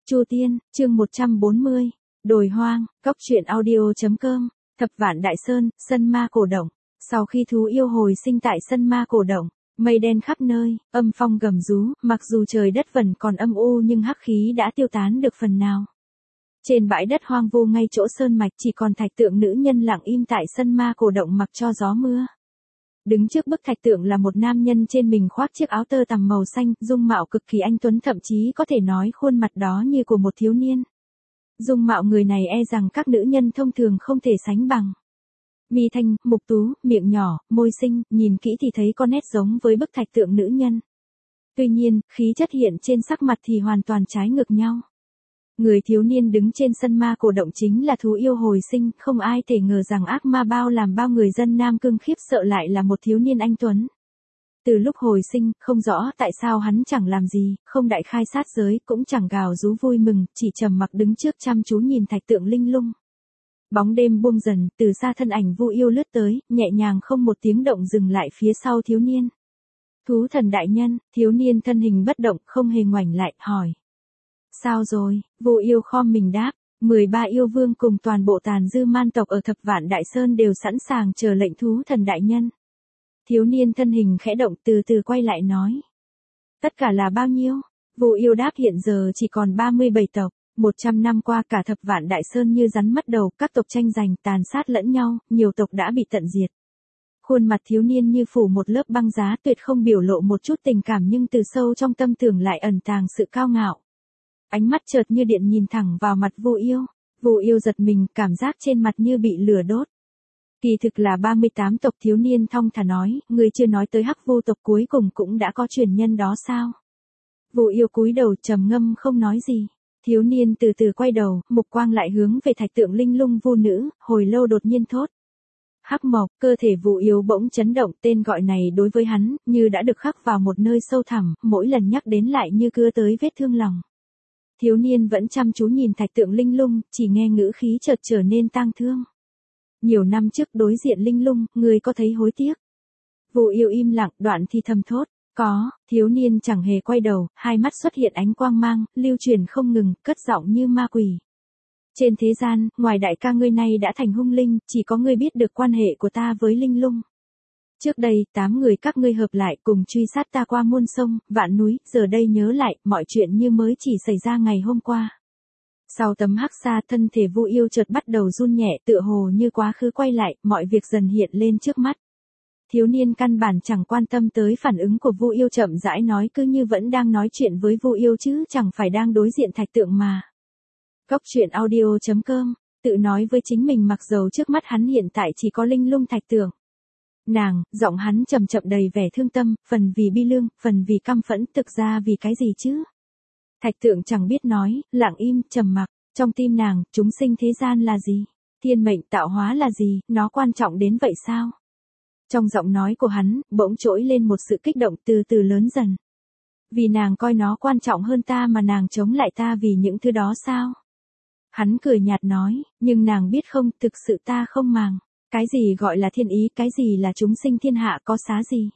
Chu Tiên, chương 140, Đồi Hoang, Cốc truyện audio.com, Thập Vạn Đại Sơn, Sân Ma Cổ Động. Sau khi thú yêu hồi sinh tại Sân Ma Cổ Động, mây đen khắp nơi, âm phong gầm rú, mặc dù trời đất vẫn còn âm u nhưng hắc khí đã tiêu tán được phần nào. Trên bãi đất hoang vu ngay chỗ sơn mạch chỉ còn thạch tượng nữ nhân lặng im tại Sân Ma Cổ Động mặc cho gió mưa. Đứng trước bức thạch tượng là một nam nhân trên mình khoác chiếc áo tơ tằm màu xanh, dung mạo cực kỳ anh tuấn, thậm chí có thể nói khuôn mặt đó như của một thiếu niên. Dung mạo người này e rằng các nữ nhân thông thường không thể sánh bằng. Mi thanh, mục tú, miệng nhỏ, môi xinh, nhìn kỹ thì thấy có nét giống với bức thạch tượng nữ nhân. Tuy nhiên, khí chất hiện trên sắc mặt thì hoàn toàn trái ngược nhau. Người thiếu niên đứng trên Sân Ma Cổ Động chính là thú yêu hồi sinh, không ai thể ngờ rằng ác ma bao làm bao người dân Nam Cương khiếp sợ lại là một thiếu niên anh tuấn. Từ lúc hồi sinh, không rõ tại sao hắn chẳng làm gì, không đại khai sát giới, cũng chẳng gào rú vui mừng, chỉ trầm mặc đứng trước chăm chú nhìn thạch tượng linh lung. Bóng đêm buông dần, từ xa thân ảnh Vu Yêu lướt tới, nhẹ nhàng không một tiếng động dừng lại phía sau thiếu niên. Thú thần đại nhân, thiếu niên thân hình bất động, không hề ngoảnh lại, hỏi. Sao rồi? Vu Yêu khom mình đáp, 13 yêu vương cùng toàn bộ tàn dư man tộc ở Thập Vạn Đại Sơn đều sẵn sàng chờ lệnh thú thần đại nhân. Thiếu niên thân hình khẽ động từ từ quay lại nói. Tất cả là bao nhiêu? Vu Yêu đáp hiện giờ chỉ còn 37 tộc, 100 năm qua cả Thập Vạn Đại Sơn như rắn mất đầu, các tộc tranh giành tàn sát lẫn nhau, nhiều tộc đã bị tận diệt. Khuôn mặt thiếu niên như phủ một lớp băng giá, tuyệt không biểu lộ một chút tình cảm nhưng từ sâu trong tâm tưởng lại ẩn tàng sự cao ngạo. Ánh mắt chợt như điện nhìn thẳng vào mặt Vu Yêu. Vu Yêu giật mình, cảm giác trên mặt như bị lửa đốt. Kỳ thực là 38 tộc, thiếu niên thong thả nói, người chưa nói tới Hắc Vu tộc cuối cùng cũng đã có truyền nhân đó sao? Vu Yêu cúi đầu trầm ngâm không nói gì. Thiếu niên từ từ quay đầu, mục quang lại hướng về thạch tượng linh lung Vu nữ, hồi lâu đột nhiên thốt. Hắc Mộc, cơ thể Vu Yêu bỗng chấn động, tên gọi này đối với hắn, như đã được khắc vào một nơi sâu thẳm, mỗi lần nhắc đến lại như cưa tới vết thương lòng. Thiếu niên vẫn chăm chú nhìn thạch tượng linh lung, chỉ nghe ngữ khí chợt trở nên tang thương. Nhiều năm trước đối diện linh lung, người có thấy hối tiếc? Vu Yêu im lặng, đoạn thì thầm thốt. Có, thiếu niên chẳng hề quay đầu, hai mắt xuất hiện ánh quang mang, lưu truyền không ngừng, cất giọng như ma quỷ. Trên thế gian, ngoài đại ca ngươi này đã thành hung linh, chỉ có ngươi biết được quan hệ của ta với linh lung. Trước đây, 8 người các ngươi hợp lại cùng truy sát ta qua muôn sông, vạn núi, giờ đây nhớ lại, mọi chuyện như mới chỉ xảy ra ngày hôm qua. Sau tấm hắc sa, thân thể Vu Yêu chợt bắt đầu run nhẹ, tựa hồ như quá khứ quay lại, mọi việc dần hiện lên trước mắt. Thiếu niên căn bản chẳng quan tâm tới phản ứng của Vu Yêu, chậm rãi nói, cứ như vẫn đang nói chuyện với Vu Yêu chứ chẳng phải đang đối diện thạch tượng mà. Cốc truyện audio.com, tự nói với chính mình mặc dầu trước mắt hắn hiện tại chỉ có linh lung thạch tượng. Nàng, giọng hắn chậm chậm đầy vẻ thương tâm, phần vì bi lương, phần vì căm phẫn, thực ra vì cái gì chứ? Thạch tượng chẳng biết nói, lặng im, trầm mặc, trong tim nàng, chúng sinh thế gian là gì? Thiên mệnh tạo hóa là gì, nó quan trọng đến vậy sao? Trong giọng nói của hắn, bỗng trỗi lên một sự kích động từ từ lớn dần. Vì nàng coi nó quan trọng hơn ta mà nàng chống lại ta vì những thứ đó sao? Hắn cười nhạt nói, nhưng nàng biết không, thực sự ta không màng. Cái gì gọi là thiên ý, cái gì là chúng sinh thiên hạ có xá gì?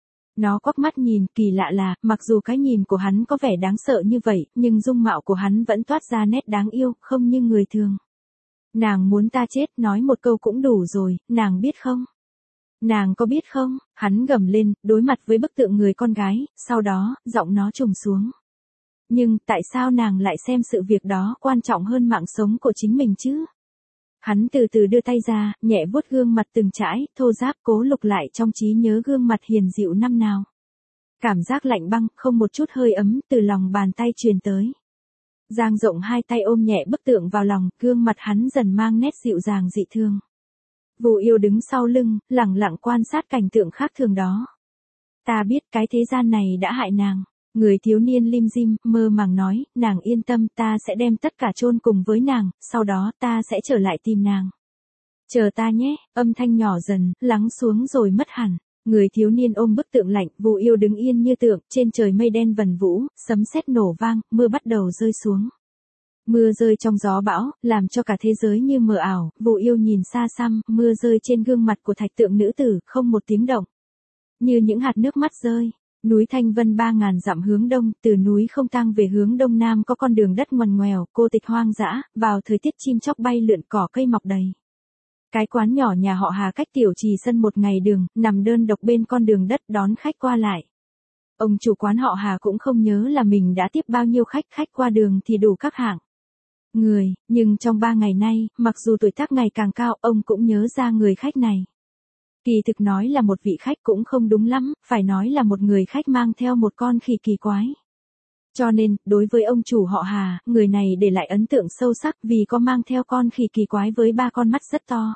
Nó quắc mắt nhìn, kỳ lạ là, mặc dù cái nhìn của hắn có vẻ đáng sợ như vậy, nhưng dung mạo của hắn vẫn toát ra nét đáng yêu, không như người thường. Nàng muốn ta chết, nói một câu cũng đủ rồi, nàng biết không? Nàng có biết không? Hắn gầm lên, đối mặt với bức tượng người con gái, sau đó, giọng nó trùng xuống. Nhưng, tại sao nàng lại xem sự việc đó quan trọng hơn mạng sống của chính mình chứ? Hắn từ từ đưa tay ra, nhẹ vuốt gương mặt từng trãi, thô ráp, cố lục lại trong trí nhớ gương mặt hiền dịu năm nào. Cảm giác lạnh băng, không một chút hơi ấm, từ lòng bàn tay truyền tới. Dang rộng hai tay ôm nhẹ bức tượng vào lòng, gương mặt hắn dần mang nét dịu dàng dị thương. Vu Yêu đứng sau lưng, lặng lặng quan sát cảnh tượng khác thường đó. Ta biết cái thế gian này đã hại nàng. Người thiếu niên lim dim, mơ màng nói, nàng yên tâm, ta sẽ đem tất cả chôn cùng với nàng, sau đó ta sẽ trở lại tìm nàng. Chờ ta nhé, âm thanh nhỏ dần, lắng xuống rồi mất hẳn. Người thiếu niên ôm bức tượng lạnh, Vu Yêu đứng yên như tượng, trên trời mây đen vần vũ, sấm sét nổ vang, mưa bắt đầu rơi xuống. Mưa rơi trong gió bão, làm cho cả thế giới như mờ ảo, Vu Yêu nhìn xa xăm, mưa rơi trên gương mặt của thạch tượng nữ tử, không một tiếng động. Như những hạt nước mắt rơi. Núi Thanh Vân 3.000 dặm hướng đông, từ núi Không Tang về hướng đông nam có con đường đất ngoằn ngoèo, cô tịch hoang dã, vào thời tiết chim chóc bay lượn cỏ cây mọc đầy. Cái quán nhỏ nhà họ Hà cách Tiểu Trì Sân một ngày đường, nằm đơn độc bên con đường đất đón khách qua lại. Ông chủ quán họ Hà cũng không nhớ là mình đã tiếp bao nhiêu khách qua đường thì đủ các hạng người, nhưng trong 3 ngày nay, mặc dù tuổi tác ngày càng cao, ông cũng nhớ ra người khách này. Kỳ thực nói là một vị khách cũng không đúng lắm, phải nói là một người khách mang theo một con khỉ kỳ quái. Cho nên, đối với ông chủ họ Hà, người này để lại ấn tượng sâu sắc vì có mang theo con khỉ kỳ quái với 3 con mắt rất to.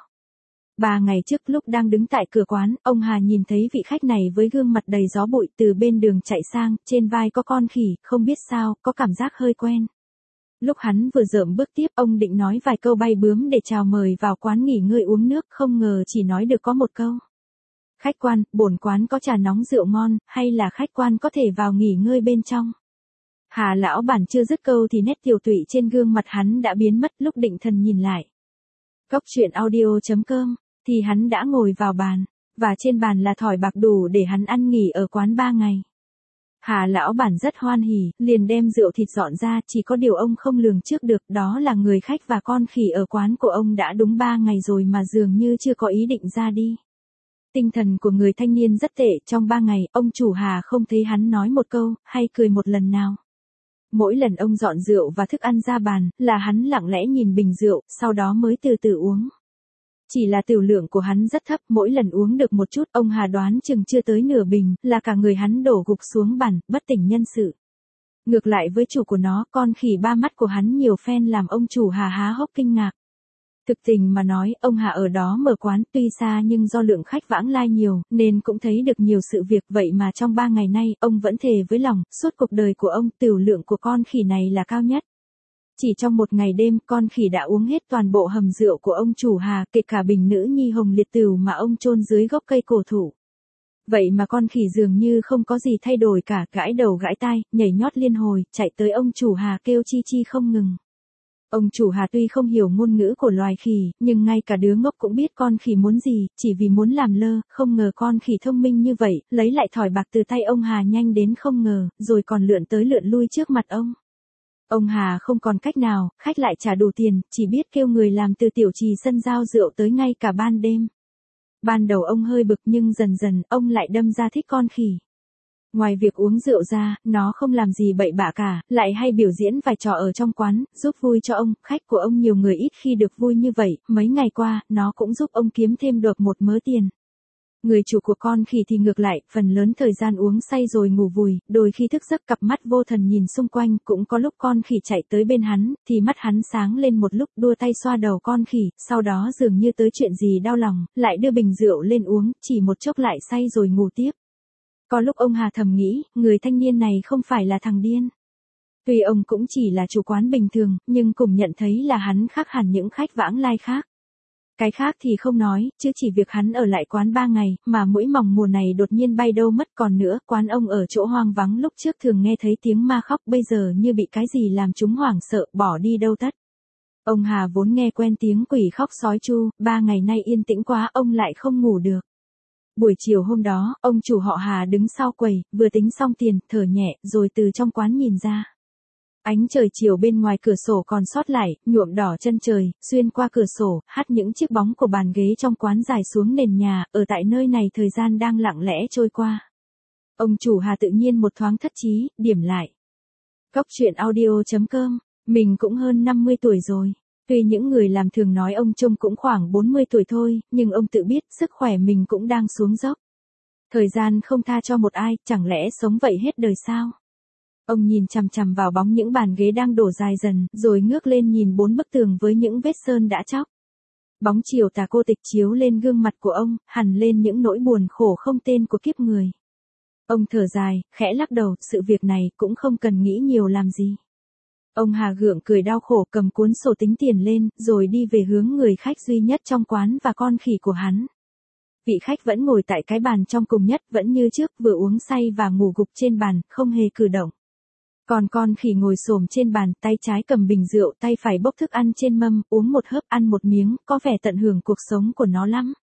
3 ngày trước lúc đang đứng tại cửa quán, ông Hà nhìn thấy vị khách này với gương mặt đầy gió bụi từ bên đường chạy sang, trên vai có con khỉ, không biết sao, có cảm giác hơi quen. Lúc hắn vừa dợm bước tiếp, ông định nói vài câu bay bướm để chào mời vào quán nghỉ ngơi uống nước, không ngờ chỉ nói được có một câu. Khách quan, bổn quán có trà nóng rượu ngon, hay là khách quan có thể vào nghỉ ngơi bên trong? Hà lão bản chưa dứt câu thì nét tiều tụy trên gương mặt hắn đã biến mất. Lúc định thần nhìn lại Cốc truyện audio.com, thì hắn đã ngồi vào bàn, và trên bàn là thỏi bạc đủ để hắn ăn nghỉ ở quán 3 ngày. Hà lão bản rất hoan hỉ, liền đem rượu thịt dọn ra, chỉ có điều ông không lường trước được, đó là người khách và con khỉ ở quán của ông đã đúng 3 ngày rồi mà dường như chưa có ý định ra đi. Tinh thần của người thanh niên rất tệ, trong 3 ngày, ông chủ Hà không thấy hắn nói một câu, hay cười một lần nào. Mỗi lần ông dọn rượu và thức ăn ra bàn, là hắn lặng lẽ nhìn bình rượu, sau đó mới từ từ uống. Chỉ là tiểu lượng của hắn rất thấp, mỗi lần uống được một chút, ông Hà đoán chừng chưa tới nửa bình, là cả người hắn đổ gục xuống bàn, bất tỉnh nhân sự. Ngược lại với chủ của nó, con khỉ 3 mắt của hắn nhiều phen làm ông chủ Hà há hốc kinh ngạc. Thực tình mà nói, ông Hà ở đó mở quán tuy xa nhưng do lượng khách vãng lai nhiều, nên cũng thấy được nhiều sự việc, vậy mà trong 3 ngày nay, ông vẫn thề với lòng, suốt cuộc đời của ông, tiểu lượng của con khỉ này là cao nhất. Chỉ trong một ngày đêm, con khỉ đã uống hết toàn bộ hầm rượu của ông chủ Hà, kể cả bình nữ nhi hồng liệt tửu mà ông chôn dưới gốc cây cổ thụ. Vậy mà con khỉ dường như không có gì thay đổi cả, gãi đầu gãi tai, nhảy nhót liên hồi, chạy tới ông chủ Hà kêu chi chi không ngừng. Ông chủ Hà tuy không hiểu ngôn ngữ của loài khỉ, nhưng ngay cả đứa ngốc cũng biết con khỉ muốn gì, chỉ vì muốn làm lơ, không ngờ con khỉ thông minh như vậy, lấy lại thỏi bạc từ tay ông Hà nhanh đến không ngờ, rồi còn lượn tới lượn lui trước mặt ông. Ông Hà không còn cách nào, khách lại trả đủ tiền, chỉ biết kêu người làm từ Tiểu Trì Sân giao rượu tới ngay cả ban đêm. Ban đầu ông hơi bực nhưng dần dần, ông lại đâm ra thích con khỉ. Ngoài việc uống rượu ra, nó không làm gì bậy bạ cả, lại hay biểu diễn vài trò ở trong quán, giúp vui cho ông, khách của ông nhiều người ít khi được vui như vậy, mấy ngày qua, nó cũng giúp ông kiếm thêm được một mớ tiền. Người chủ của con khỉ thì ngược lại, phần lớn thời gian uống say rồi ngủ vùi, đôi khi thức giấc cặp mắt vô thần nhìn xung quanh, cũng có lúc con khỉ chạy tới bên hắn, thì mắt hắn sáng lên một lúc, đua tay xoa đầu con khỉ, sau đó dường như tới chuyện gì đau lòng, lại đưa bình rượu lên uống, chỉ một chốc lại say rồi ngủ tiếp. Có lúc ông Hà thầm nghĩ, người thanh niên này không phải là thằng điên. Tuy ông cũng chỉ là chủ quán bình thường, nhưng cũng nhận thấy là hắn khác hẳn những khách vãng lai khác. Cái khác thì không nói, chứ chỉ việc hắn ở lại quán 3 ngày, mà mũi mỏng mùa này đột nhiên bay đâu mất. Còn nữa, quán ông ở chỗ hoang vắng, lúc trước thường nghe thấy tiếng ma khóc, bây giờ như bị cái gì làm chúng hoảng sợ, bỏ đi đâu tất. Ông Hà vốn nghe quen tiếng quỷ khóc sói chu, 3 ngày nay yên tĩnh quá, ông lại không ngủ được. Buổi chiều hôm đó, ông chủ họ Hà đứng sau quầy, vừa tính xong tiền, thở nhẹ, rồi từ trong quán nhìn ra. Ánh trời chiều bên ngoài cửa sổ còn sót lại, nhuộm đỏ chân trời, xuyên qua cửa sổ, hắt những chiếc bóng của bàn ghế trong quán dài xuống nền nhà, ở tại nơi này thời gian đang lặng lẽ trôi qua. Ông chủ Hà tự nhiên một thoáng thất trí, điểm lại. Cốc truyện audio.com, mình cũng hơn 50 tuổi rồi. Tuy những người làm thường nói ông trông cũng khoảng 40 tuổi thôi, nhưng ông tự biết sức khỏe mình cũng đang xuống dốc. Thời gian không tha cho một ai, chẳng lẽ sống vậy hết đời sao? Ông nhìn chằm chằm vào bóng những bàn ghế đang đổ dài dần, rồi ngước lên nhìn 4 bức tường với những vết sơn đã chóc. Bóng chiều tà cô tịch chiếu lên gương mặt của ông, hằn lên những nỗi buồn khổ không tên của kiếp người. Ông thở dài, khẽ lắc đầu, sự việc này cũng không cần nghĩ nhiều làm gì. Ông Hà gượng cười đau khổ, cầm cuốn sổ tính tiền lên, rồi đi về hướng người khách duy nhất trong quán và con khỉ của hắn. Vị khách vẫn ngồi tại cái bàn trong cùng nhất, vẫn như trước, vừa uống say và ngủ gục trên bàn, không hề cử động. Còn con khỉ ngồi xổm trên bàn, tay trái cầm bình rượu, tay phải bốc thức ăn trên mâm, uống một hớp, ăn một miếng, có vẻ tận hưởng cuộc sống của nó lắm.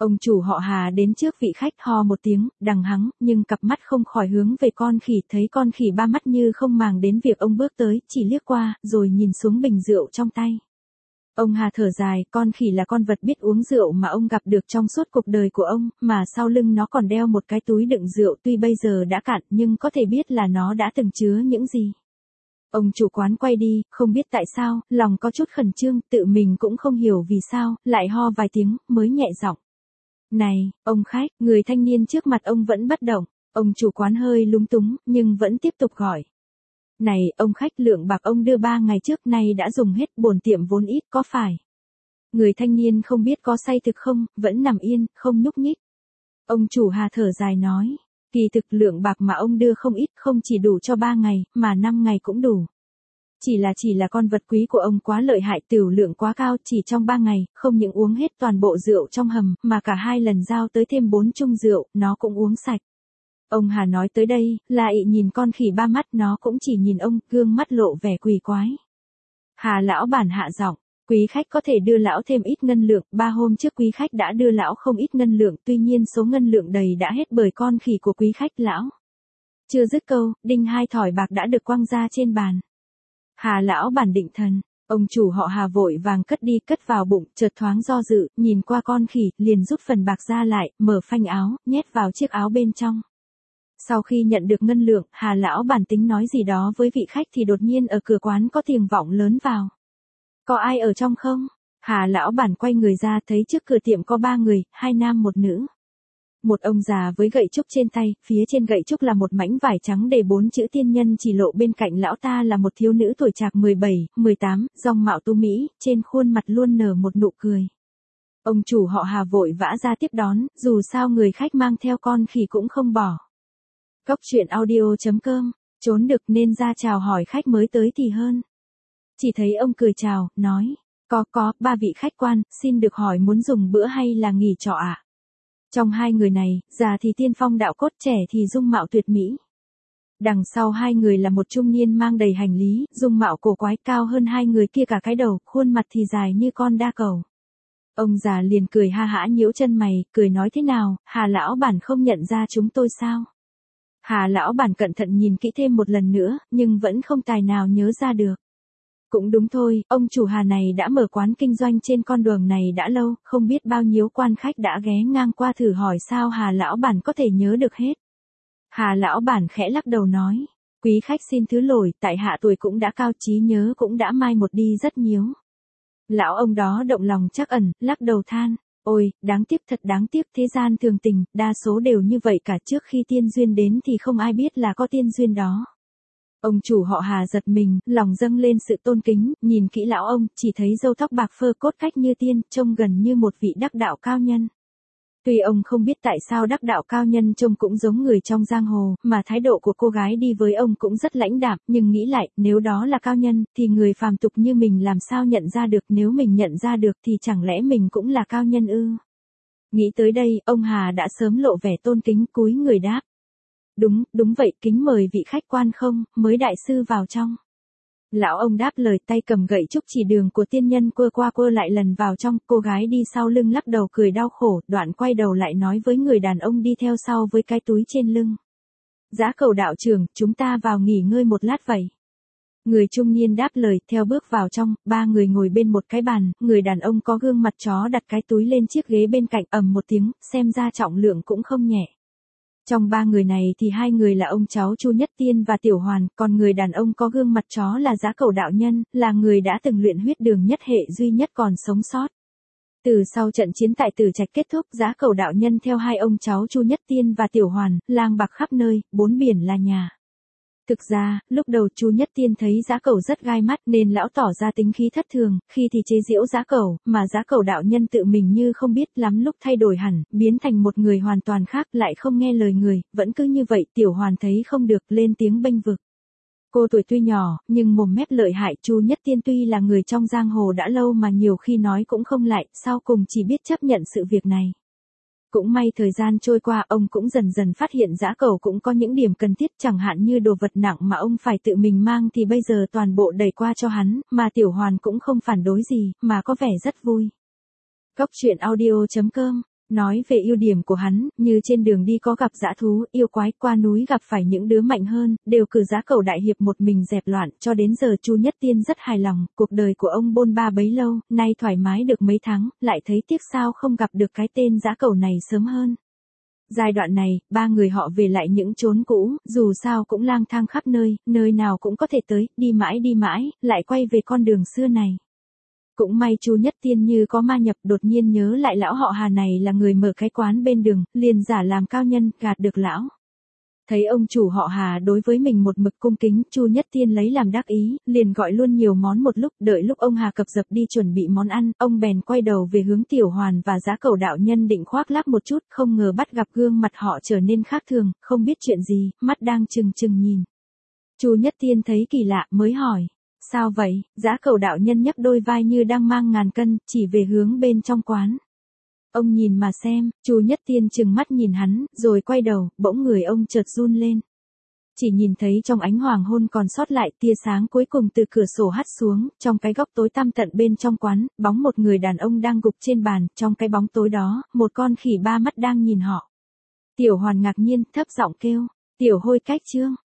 Ông chủ họ Hà đến trước vị khách ho một tiếng, đằng hắng, nhưng cặp mắt không khỏi hướng về con khỉ, thấy con khỉ ba mắt như không màng đến việc ông bước tới, chỉ liếc qua, rồi nhìn xuống bình rượu trong tay. Ông Hà thở dài, con khỉ là con vật biết uống rượu mà ông gặp được trong suốt cuộc đời của ông, mà sau lưng nó còn đeo một cái túi đựng rượu, tuy bây giờ đã cạn nhưng có thể biết là nó đã từng chứa những gì. Ông chủ quán quay đi, không biết tại sao, lòng có chút khẩn trương, tự mình cũng không hiểu vì sao, lại ho vài tiếng, mới nhẹ giọng. Này, ông khách, người thanh niên trước mặt ông vẫn bất động, ông chủ quán hơi lúng túng, nhưng vẫn tiếp tục gọi. Này, ông khách, lượng bạc ông đưa 3 ngày trước nay đã dùng hết, bổn tiệm vốn ít có phải. Người thanh niên không biết có say thực không, vẫn nằm yên, không nhúc nhích. Ông chủ Hà thở dài nói, kỳ thực lượng bạc mà ông đưa không ít, không chỉ đủ cho 3 ngày, mà 5 ngày cũng đủ. Chỉ là con vật quý của ông quá lợi hại, tửu lượng quá cao, chỉ trong 3 ngày, không những uống hết toàn bộ rượu trong hầm, mà cả 2 lần giao tới thêm 4 chung rượu, nó cũng uống sạch. Ông Hà nói tới đây, lại nhìn con khỉ ba mắt, nó cũng chỉ nhìn ông, gương mắt lộ vẻ quỷ quái. Hà lão bản hạ giọng, quý khách có thể đưa lão thêm ít ngân lượng, 3 hôm trước quý khách đã đưa lão không ít ngân lượng, tuy nhiên số ngân lượng đầy đã hết bởi con khỉ của quý khách lão. Chưa dứt câu, đinh 2 thỏi bạc đã được quăng ra trên bàn. Hà lão bản định thần, ông chủ họ Hà vội vàng cất đi, cất vào bụng, chợt thoáng do dự, nhìn qua con khỉ, liền rút phần bạc ra lại, mở phanh áo, nhét vào chiếc áo bên trong. Sau khi nhận được ngân lượng, Hà lão bản tính nói gì đó với vị khách thì đột nhiên ở cửa quán có tiếng vọng lớn vào. Có ai ở trong không? Hà lão bản quay người ra, thấy trước cửa tiệm có 3 người, 2 nam 1 nữ. Một ông già với gậy trúc trên tay, phía trên gậy trúc là một mảnh vải trắng để 4 chữ tiên nhân chỉ lộ, bên cạnh lão ta là một thiếu nữ tuổi trạc 17, 18, dòng mạo tu mỹ, trên khuôn mặt luôn nở một nụ cười. Ông chủ họ Hà vội vã ra tiếp đón, dù sao người khách mang theo con khỉ cũng không bỏ. Cóc truyện audio.com, trốn được nên ra chào hỏi khách mới tới thì hơn. Chỉ thấy ông cười chào, nói, có, 3 vị khách quan, xin được hỏi muốn dùng bữa hay là nghỉ trọ ạ? Trong 2 người này, già thì tiên phong đạo cốt, trẻ thì dung mạo tuyệt mỹ. Đằng sau 2 người là một trung niên mang đầy hành lý, dung mạo cổ quái, cao hơn 2 người kia cả cái đầu, khuôn mặt thì dài như con đa cầu. Ông già liền cười ha hả nhiễu chân mày, cười nói thế nào, Hà lão bản không nhận ra chúng tôi sao? Hà lão bản cẩn thận nhìn kỹ thêm một lần nữa, nhưng vẫn không tài nào nhớ ra được. Cũng đúng thôi, ông chủ Hà này đã mở quán kinh doanh trên con đường này đã lâu, không biết bao nhiêu quan khách đã ghé ngang qua thử hỏi sao Hà lão bản có thể nhớ được hết. Hà lão bản khẽ lắc đầu nói, quý khách xin thứ lỗi, tại hạ tuổi cũng đã cao, trí nhớ cũng đã mai một đi rất nhiều. Lão ông đó động lòng trắc ẩn, lắc đầu than, ôi, đáng tiếc, thật đáng tiếc, thế gian thường tình, đa số đều như vậy cả, trước khi tiên duyên đến thì không ai biết là có tiên duyên đó. Ông chủ họ Hà giật mình, lòng dâng lên sự tôn kính, nhìn kỹ lão ông, chỉ thấy râu tóc bạc phơ, cốt cách như tiên, trông gần như một vị đắc đạo cao nhân. Tuy ông không biết tại sao đắc đạo cao nhân trông cũng giống người trong giang hồ, mà thái độ của cô gái đi với ông cũng rất lãnh đạm, nhưng nghĩ lại, nếu đó là cao nhân, thì người phàm tục như mình làm sao nhận ra được, nếu mình nhận ra được thì chẳng lẽ mình cũng là cao nhân ư? Nghĩ tới đây, ông Hà đã sớm lộ vẻ tôn kính, cúi người đáp. Đúng vậy, kính mời vị khách quan không, mới đại sư vào trong. Lão ông đáp lời, tay cầm gậy trúc chỉ đường của tiên nhân quơ qua quơ lại lần vào trong, cô gái đi sau lưng lắc đầu cười đau khổ, đoạn quay đầu lại nói với người đàn ông đi theo sau với cái túi trên lưng. Giá Cẩu đạo trưởng, chúng ta vào nghỉ ngơi một lát vậy. Người trung niên đáp lời, theo bước vào trong, 3 người ngồi bên một cái bàn, người đàn ông có gương mặt chó đặt cái túi lên chiếc ghế bên cạnh, ầm một tiếng, xem ra trọng lượng cũng không nhẹ. Trong 3 người này thì 2 người là ông cháu Chu Nhất Tiên và Tiểu Hoàn, còn người đàn ông có gương mặt chó là Giá Cẩu đạo nhân, là người đã từng luyện huyết đường nhất hệ duy nhất còn sống sót. Từ sau trận chiến tại Tử Trạch kết thúc, Giá Cẩu đạo nhân theo 2 ông cháu Chu Nhất Tiên và Tiểu Hoàn, lang bạc khắp nơi, 4 biển là nhà. Thực ra, lúc đầu Chu Nhất Tiên thấy Giá Cẩu rất gai mắt nên lão tỏ ra tính khí thất thường, khi thì chế giễu Giá Cẩu, mà Giá Cẩu đạo nhân tự mình như không biết, lắm lúc thay đổi hẳn, biến thành một người hoàn toàn khác, lại không nghe lời người, vẫn cứ như vậy. Tiểu Hoàn thấy không được, lên tiếng bênh vực. Cô tuổi tuy nhỏ, nhưng mồm mép lợi hại. Chu Nhất Tiên tuy là người trong giang hồ đã lâu mà nhiều khi nói cũng không lại, sau cùng chỉ biết chấp nhận sự việc này. Cũng may thời gian trôi qua, ông cũng dần dần phát hiện Giá Cẩu cũng có những điểm cần thiết, chẳng hạn như đồ vật nặng mà ông phải tự mình mang thì bây giờ toàn bộ đẩy qua cho hắn, mà Tiểu Hoàn cũng không phản đối gì, mà có vẻ rất vui. Cóc truyện audio.com Nói về ưu điểm của hắn, như trên đường đi có gặp dã thú, yêu quái, qua núi gặp phải những đứa mạnh hơn, đều cử giá cẩu đại hiệp một mình dẹp loạn, cho đến giờ Chu Nhất Tiên rất hài lòng, cuộc đời của ông bôn ba bấy lâu, nay thoải mái được mấy tháng, lại thấy tiếc sao không gặp được cái tên giá cẩu này sớm hơn. Giai đoạn này, ba người họ về lại những chốn cũ, dù sao cũng lang thang khắp nơi, nơi nào cũng có thể tới, đi mãi, lại quay về con đường xưa này. Cũng may Chu Nhất Tiên như có ma nhập, đột nhiên nhớ lại lão họ Hà này là người mở cái quán bên đường, liền giả làm cao nhân, gạt được lão. Thấy ông chủ họ Hà đối với mình một mực cung kính, Chu Nhất Tiên lấy làm đắc ý, liền gọi luôn nhiều món một lúc, đợi lúc ông Hà cập dập đi chuẩn bị món ăn, ông bèn quay đầu về hướng Tiểu Hoàn và Giá Cẩu đạo nhân định khoác lác một chút, không ngờ bắt gặp gương mặt họ trở nên khác thường, không biết chuyện gì, mắt đang trừng nhìn. Chu Nhất Tiên thấy kỳ lạ mới hỏi. Sao vậy? Giá Cẩu đạo nhân nhấc đôi vai như đang mang ngàn cân, chỉ về hướng bên trong quán. Ông nhìn mà xem, Chu Nhất Tiên trừng mắt nhìn hắn, rồi quay đầu, bỗng người ông chợt run lên. Chỉ nhìn thấy trong ánh hoàng hôn còn sót lại tia sáng cuối cùng từ cửa sổ hắt xuống, trong cái góc tối tăm tận bên trong quán, bóng một người đàn ông đang gục trên bàn, trong cái bóng tối đó, một con khỉ ba mắt đang nhìn họ. Tiểu Hoàn ngạc nhiên, thấp giọng kêu, Tiểu Hôi Cách Trương.